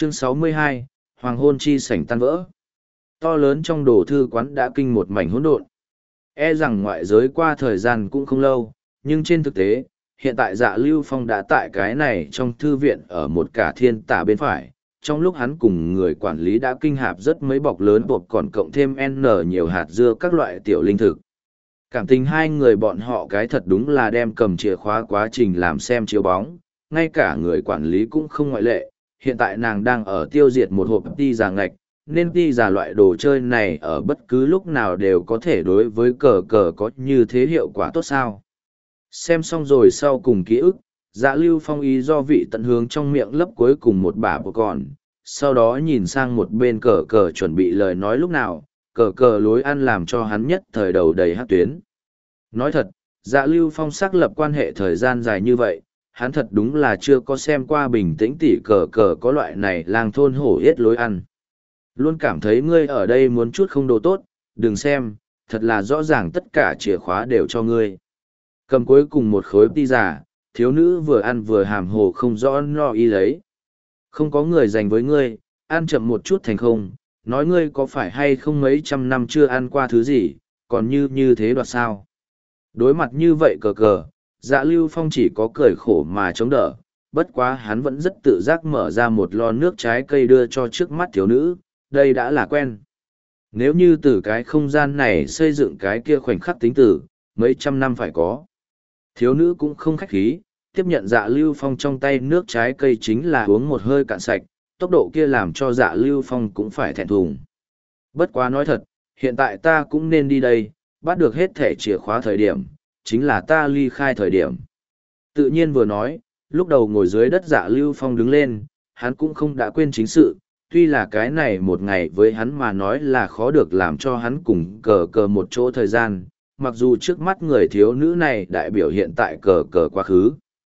Chương 62, Hoàng hôn chi sảnh tan vỡ. To lớn trong đồ thư quán đã kinh một mảnh hỗn độn. E rằng ngoại giới qua thời gian cũng không lâu, nhưng trên thực tế, hiện tại Dạ Lưu Phong đã tại cái này trong thư viện ở một cả thiên tả bên phải. Trong lúc hắn cùng người quản lý đã kinh hạp rất mấy bọc lớn bột còn cộng thêm N nhiều hạt dưa các loại tiểu linh thực. Cảm tình hai người bọn họ cái thật đúng là đem cầm chìa khóa quá trình làm xem chiếu bóng, ngay cả người quản lý cũng không ngoại lệ. Hiện tại nàng đang ở tiêu diệt một hộp ti già ngạch, nên ti già loại đồ chơi này ở bất cứ lúc nào đều có thể đối với cờ cờ có như thế hiệu quả tốt sao. Xem xong rồi sau cùng ký ức, Dạ Lưu Phong ý do vị tận hướng trong miệng lấp cuối cùng một bả bộ còn, sau đó nhìn sang một bên cờ cờ chuẩn bị lời nói lúc nào, cờ cờ lối ăn làm cho hắn nhất thời đầu đầy hát tuyến. Nói thật, Dạ Lưu Phong xác lập quan hệ thời gian dài như vậy, hắn thật đúng là chưa có xem qua bình tĩnh tỉ cờ cờ có loại này lang thôn hổ yết lối ăn. Luôn cảm thấy ngươi ở đây muốn chút không đồ tốt, đừng xem, thật là rõ ràng tất cả chìa khóa đều cho ngươi. Cầm cuối cùng một khối pizza, thiếu nữ vừa ăn vừa hàm hồ không rõ lo y lấy. Không có người dành với ngươi, ăn chậm một chút thành không, nói ngươi có phải hay không mấy trăm năm chưa ăn qua thứ gì, còn như thế đoạt sao. Đối mặt như vậy cờ cờ, Dạ Lưu Phong chỉ có cười khổ mà chống đỡ, bất quá hắn vẫn rất tự giác mở ra một lon nước trái cây đưa cho trước mắt thiếu nữ, đây đã là quen. Nếu như từ cái không gian này xây dựng cái kia khoảnh khắc tính tử, mấy trăm năm phải có. Thiếu nữ cũng không khách khí, tiếp nhận Dạ Lưu Phong trong tay nước trái cây chính là uống một hơi cạn sạch, tốc độ kia làm cho Dạ Lưu Phong cũng phải thẹn thùng. Bất quá nói thật, hiện tại ta cũng nên đi đây, bắt được hết thẻ chìa khóa thời điểm, chính là ta ly khai thời điểm. Tự nhiên vừa nói, lúc đầu ngồi dưới đất Dạ Lưu Phong đứng lên, hắn cũng không đã quên chính sự, tuy là cái này một ngày với hắn mà nói là khó được làm cho hắn cùng cờ cờ một chỗ thời gian, mặc dù trước mắt người thiếu nữ này đại biểu hiện tại cờ cờ quá khứ.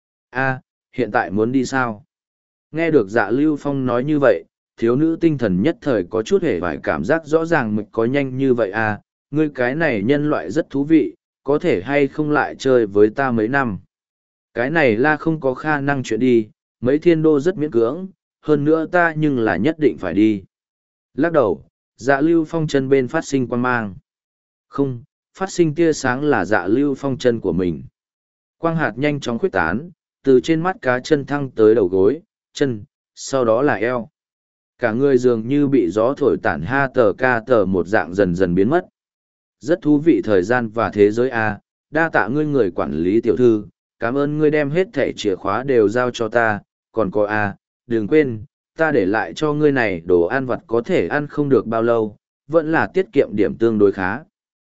A, hiện tại muốn đi sao? Nghe được Dạ Lưu Phong nói như vậy, thiếu nữ tinh thần nhất thời có chút hề vải cảm giác rõ ràng mực có nhanh như vậy à, ngươi cái này nhân loại rất thú vị, có thể hay không lại chơi với ta mấy năm. Cái này là không có khả năng chuyện đi, mấy thiên đô rất miễn cưỡng, hơn nữa ta nhưng là nhất định phải đi. Lắc đầu, Dạ Lưu Phong chân bên phát sinh quang mang. Không, phát sinh tia sáng là Dạ Lưu Phong chân của mình. Quang hạt nhanh chóng khuếch tán, từ trên mắt cá chân thăng tới đầu gối, chân, sau đó là eo. Cả người dường như bị gió thổi tản ha tờ ca tờ một dạng dần dần biến mất. Rất thú vị thời gian và thế giới a, đa tạ ngươi người quản lý tiểu thư, cảm ơn ngươi đem hết thẻ chìa khóa đều giao cho ta, còn có a, đừng quên, ta để lại cho ngươi này đồ ăn vặt có thể ăn không được bao lâu, vẫn là tiết kiệm điểm tương đối khá.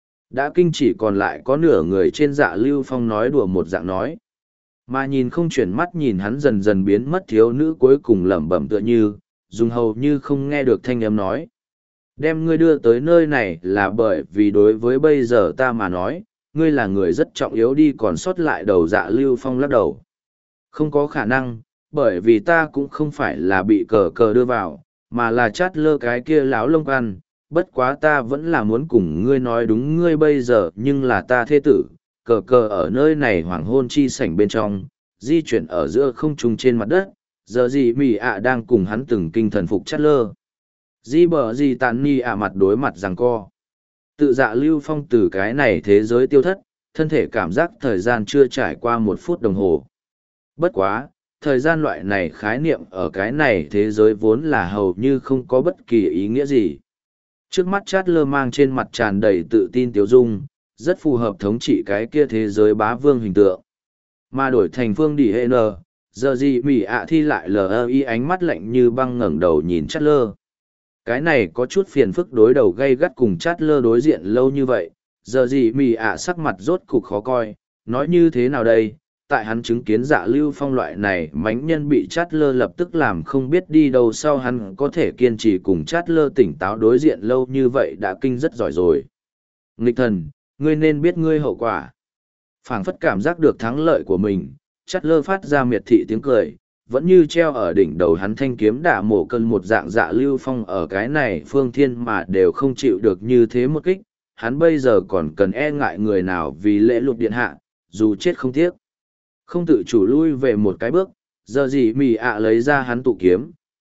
Đã kinh chỉ còn lại có nửa người trên Dạ Lưu Phong nói đùa một dạng nói. Mà nhìn không chuyển mắt nhìn hắn dần dần biến mất thiếu nữ cuối cùng lẩm bẩm tựa như, dùng hầu như không nghe được thanh âm nói. Đem ngươi đưa tới nơi này là bởi vì đối với bây giờ ta mà nói, ngươi là người rất trọng yếu đi còn sót lại đầu Dạ Lưu Phong lắc đầu. Không có khả năng, bởi vì ta cũng không phải là bị cờ cờ đưa vào, mà là chát lơ cái kia láo lông ăn, bất quá ta vẫn là muốn cùng ngươi nói đúng ngươi bây giờ nhưng là ta thê tử, cờ cờ ở nơi này hoàng hôn chi sảnh bên trong, di chuyển ở giữa không trung trên mặt đất, giờ gì mì ạ đang cùng hắn từng kinh thần phục chát lơ. Di bờ gì tàn ni ạ mặt đối mặt rằng co. Tự Dạ Lưu Phong từ cái này thế giới tiêu thất, thân thể cảm giác thời gian chưa trải qua 1 phút đồng hồ. Bất quá, thời gian loại này khái niệm ở cái này thế giới vốn là hầu như không có bất kỳ ý nghĩa gì. Trước mắt chát lơ mang trên mặt tràn đầy tự tin tiếu dung, rất phù hợp thống trị cái kia thế giới bá vương hình tượng. Mà đổi thành phương đỉ hệ nờ, giờ gì mỉ ạ thi lại lờ y ánh mắt lạnh như băng ngẩng đầu nhìn chát lơ. Cái này có chút phiền phức đối đầu gây gắt cùng chát lơ đối diện lâu như vậy, giờ gì mỉ ạ sắc mặt rốt cục khó coi, nói như thế nào đây, tại hắn chứng kiến Dạ Lưu Phong loại này mánh nhân bị chát lơ lập tức làm không biết đi đâu sau hắn có thể kiên trì cùng chát lơ tỉnh táo đối diện lâu như vậy đã kinh rất giỏi rồi. Nghịch thần, ngươi nên biết ngươi hậu quả. Phảng phất cảm giác được thắng lợi của mình, chát lơ phát ra miệt thị tiếng cười, vẫn như treo ở đỉnh đầu hắn thanh kiếm đả mổ cân một dạng Dạ Lưu Phong ở cái này phương thiên mà đều không chịu được như thế một kích, hắn bây giờ còn cần e ngại người nào vì lễ lụt điện hạ, dù chết không tiếc. Không tự chủ lui về một cái bước, giờ gì mì ạ lấy ra hắn tụ kiếm,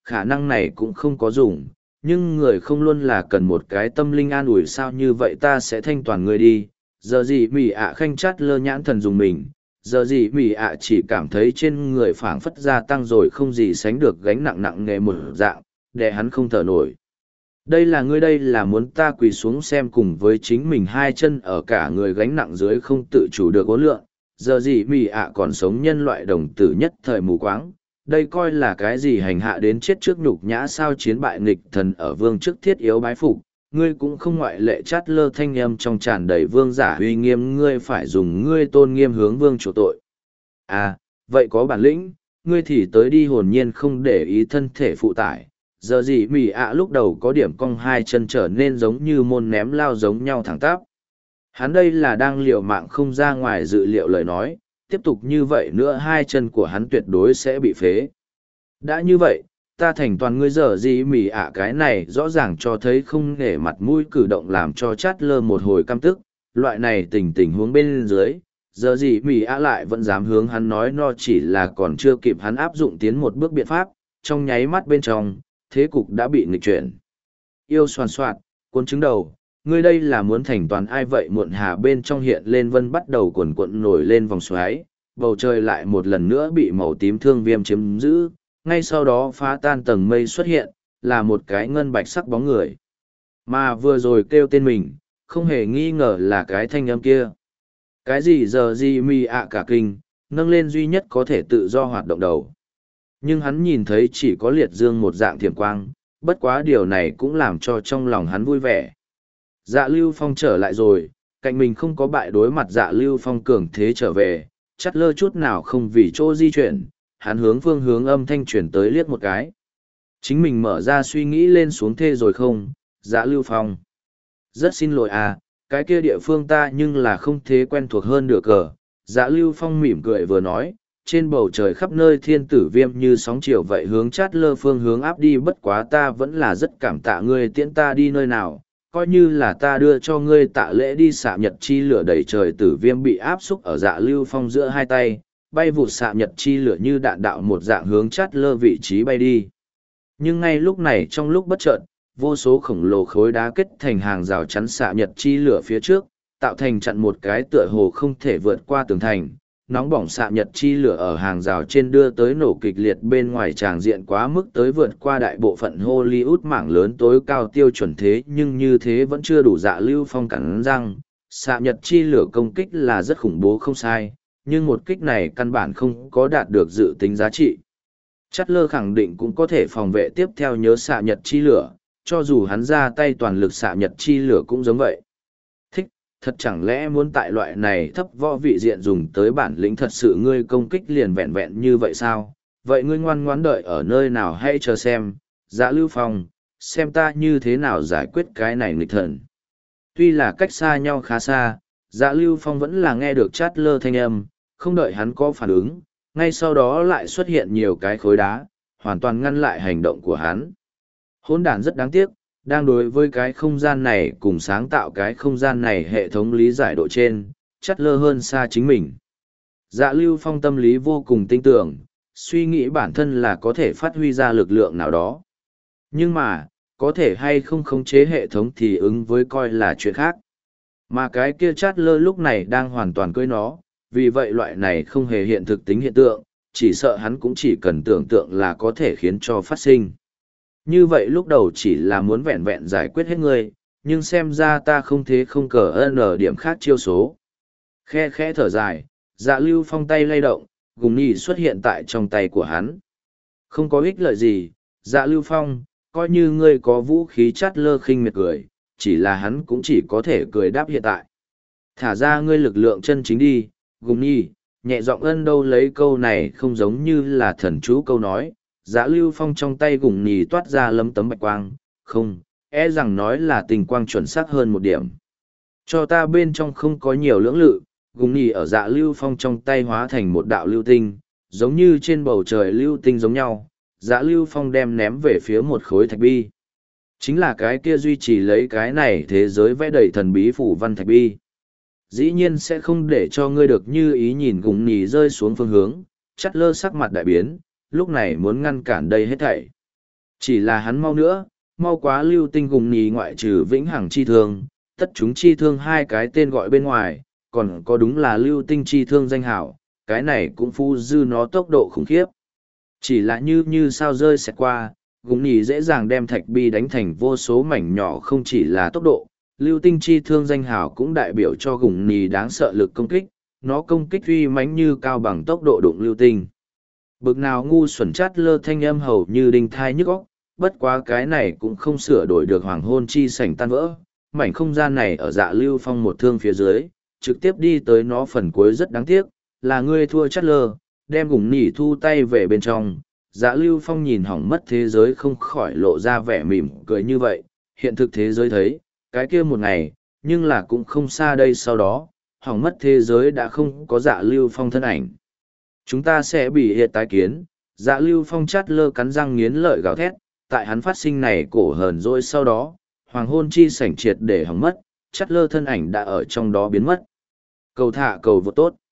khả năng này cũng không có dùng, nhưng người không luôn là cần một cái tâm linh an ủi sao như vậy ta sẽ thanh toàn người đi. Giờ gì mỉ ạ khanh chát lơ nhãn thần dùng mình, giờ gì mỉ ạ chỉ cảm thấy trên người phảng phất gia tăng rồi không gì sánh được gánh nặng nặng nề một dạng, để hắn không thở nổi. Đây là ngươi, đây là muốn ta quỳ xuống xem cùng với chính mình hai chân ở cả người gánh nặng dưới không tự chủ được ốn lượn. Giờ gì mỉ ạ còn sống nhân loại đồng tử nhất thời mù quáng, đây coi là cái gì hành hạ đến chết trước nhục nhã sao chiến bại nghịch thần ở vương trước thiết yếu bái phục. Ngươi cũng không ngoại lệ chát lơ thanh âm trong tràn đầy vương giả uy nghiêm, ngươi phải dùng ngươi tôn nghiêm hướng vương chủ tội. À, vậy có bản lĩnh, ngươi thì tới đi, hồn nhiên không để ý thân thể phụ tải. Giờ gì mỉ ạ lúc đầu có điểm cong hai chân trở nên giống như môn ném lao giống nhau thẳng tắp. Hắn đây là đang liều mạng không ra ngoài dự liệu lời nói, tiếp tục như vậy nữa hai chân của hắn tuyệt đối sẽ bị phế. Đã như vậy, ta thành toàn ngươi. Giờ gì mỉ ạ cái này rõ ràng cho thấy không nể mặt mũi cử động làm cho chát lơ một hồi căm tức, loại này tình huống bên dưới. Giờ gì mỉ ạ lại vẫn dám hướng hắn nói no, chỉ là còn chưa kịp hắn áp dụng tiến một bước biện pháp, trong nháy mắt bên trong, thế cục đã bị nghịch chuyển. Yêu xoàn xoạt, cuốn trứng đầu, ngươi đây là muốn thành toàn ai vậy? Muộn hà bên trong hiện lên vân bắt đầu cuộn cuộn nổi lên vòng xoáy, bầu trời lại một lần nữa bị màu tím thương viêm chiếm giữ, ngay sau đó phá tan tầng mây xuất hiện, là một cái ngân bạch sắc bóng người. Mà vừa rồi kêu tên mình, không hề nghi ngờ là cái thanh âm kia. Cái gì giờ gì mi ạ cả kinh, nâng lên duy nhất có thể tự do hoạt động đầu. Nhưng hắn nhìn thấy chỉ có liệt dương một dạng thiểm quang, bất quá điều này cũng làm cho trong lòng hắn vui vẻ. Dạ Lưu Phong trở lại rồi, cạnh mình không có bại, đối mặt Dạ Lưu Phong cường thế trở về, chắt lơ chút nào không vì chỗ di chuyển, hắn hướng phương hướng âm thanh chuyển tới liếc một cái. Chính mình mở ra suy nghĩ lên xuống thê rồi không, Dạ Lưu Phong. Rất xin lỗi à, cái kia địa phương ta nhưng là không thế quen thuộc hơn được cờ. Dạ Lưu Phong mỉm cười vừa nói, trên bầu trời khắp nơi thiên tử viêm như sóng chiều vậy hướng chát lơ phương hướng áp đi, bất quá ta vẫn là rất cảm tạ ngươi tiễn ta đi nơi nào, coi như là ta đưa cho ngươi tạ lễ đi. Xạ nhật chi lửa đầy trời tử viêm bị áp xúc ở Dạ Lưu Phong giữa hai tay, bay vụt xạ nhật chi lửa như đạn đạo một dạng hướng chát lơ vị trí bay đi. Nhưng ngay lúc này trong lúc bất chợt, vô số khổng lồ khối đá kết thành hàng rào chắn xạ nhật chi lửa phía trước, tạo thành chặn một cái tựa hồ không thể vượt qua tường thành. Nóng bỏng xạ nhật chi lửa ở hàng rào trên đưa tới nổ kịch liệt, bên ngoài tràng diện quá mức tới vượt qua đại bộ phận Hollywood mảng lớn tối cao tiêu chuẩn, thế nhưng như thế vẫn chưa đủ. Dạ Lưu Phong cắn răng, xạ nhật chi lửa công kích là rất khủng bố không sai, nhưng một kích này căn bản không có đạt được dự tính giá trị. Chát lơ khẳng định cũng có thể phòng vệ tiếp theo, nhớ xạ nhật chi lửa, cho dù hắn ra tay toàn lực xạ nhật chi lửa cũng giống vậy. Thật chẳng lẽ muốn tại loại này thấp võ vị diện dùng tới bản lĩnh thật sự? Ngươi công kích liền vẹn vẹn như vậy sao? Vậy ngươi ngoan ngoãn đợi ở nơi nào hãy chờ xem. Dạ Lưu Phong, xem ta như thế nào giải quyết cái này nghịch thần. Tuy là cách xa nhau khá xa, Dạ Lưu Phong vẫn là nghe được chát lơ thanh âm, không đợi hắn có phản ứng, ngay sau đó lại xuất hiện nhiều cái khối đá, hoàn toàn ngăn lại hành động của hắn. Hỗn đản rất đáng tiếc, đang đối với cái không gian này cùng sáng tạo cái không gian này hệ thống lý giải độ trên, chát lơ hơn xa chính mình. Dạ Lưu Phong tâm lý vô cùng tinh tưởng, suy nghĩ bản thân là có thể phát huy ra lực lượng nào đó. Nhưng mà, có thể hay không khống chế hệ thống thì ứng với coi là chuyện khác. Mà cái kia chát lơ lúc này đang hoàn toàn cưới nó, vì vậy loại này không hề hiện thực tính hiện tượng, chỉ sợ hắn cũng chỉ cần tưởng tượng là có thể khiến cho phát sinh. Như vậy lúc đầu chỉ là muốn vẹn vẹn giải quyết hết ngươi, nhưng xem ra ta không thế không cờ n điểm khác chiêu số. Khe khẽ thở dài, Dạ Lưu Phong tay lay động, gùng nhì xuất hiện tại trong tay của hắn. Không có ích lợi gì, Dạ Lưu Phong, coi như ngươi có vũ khí. Chát lơ khinh miệt cười, chỉ là hắn cũng chỉ có thể cười đáp hiện tại. Thả ra ngươi lực lượng chân chính đi, gùng nhì, nhẹ giọng ân đâu lấy câu này không giống như là thần chú câu nói. Dạ Lưu Phong trong tay gùng nhì toát ra lấm tấm bạch quang, không, e rằng nói là tình quang chuẩn xác hơn một điểm. Cho ta bên trong không có nhiều lưỡng lự, gùng nhì ở Dạ Lưu Phong trong tay hóa thành một đạo lưu tinh, giống như trên bầu trời lưu tinh giống nhau. Dạ Lưu Phong đem ném về phía một khối thạch bi. Chính là cái kia duy trì lấy cái này thế giới vẽ đầy thần bí phủ văn thạch bi. Dĩ nhiên sẽ không để cho ngươi được như ý. Nhìn gùng nhì rơi xuống phương hướng, chát lơ sắc mặt đại biến, lúc này muốn ngăn cản đây hết thảy. Chỉ là hắn mau nữa, mau quá lưu tinh gùng nhì ngoại trừ vĩnh hằng chi thương, tất chúng chi thương hai cái tên gọi bên ngoài, còn có đúng là lưu tinh chi thương danh hảo, cái này cũng phu dư nó tốc độ khủng khiếp. Chỉ là như sao rơi xẹt qua, gùng nhì dễ dàng đem thạch bi đánh thành vô số mảnh nhỏ, không chỉ là tốc độ, lưu tinh chi thương danh hảo cũng đại biểu cho gùng nhì đáng sợ lực công kích, nó công kích uy mãnh như cao bằng tốc độ đụng lưu tinh. Bực nào ngu xuẩn chát lơ thanh âm hầu như đinh thai nhức óc, bất quá cái này cũng không sửa đổi được hoàng hôn chi sảnh tan vỡ. Mảnh không gian này ở Dạ Lưu Phong một thương phía dưới, trực tiếp đi tới nó phần cuối rất đáng tiếc, là ngươi thua chát lơ, đem gùng nỉ thu tay về bên trong. Dạ Lưu Phong nhìn hỏng mất thế giới không khỏi lộ ra vẻ mỉm cười như vậy, hiện thực thế giới thấy, cái kia một ngày, nhưng là cũng không xa đây sau đó, hỏng mất thế giới đã không có Dạ Lưu Phong thân ảnh. Chúng ta sẽ bị hiện tái kiến. Dạ Lưu Phong chát lơ cắn răng nghiến lợi gào thét, tại hắn phát sinh này cổ hờn rồi sau đó, hoàng hôn chi sảnh triệt để hỏng mất, chát lơ thân ảnh đã ở trong đó biến mất. Cầu thả cầu vô tốt.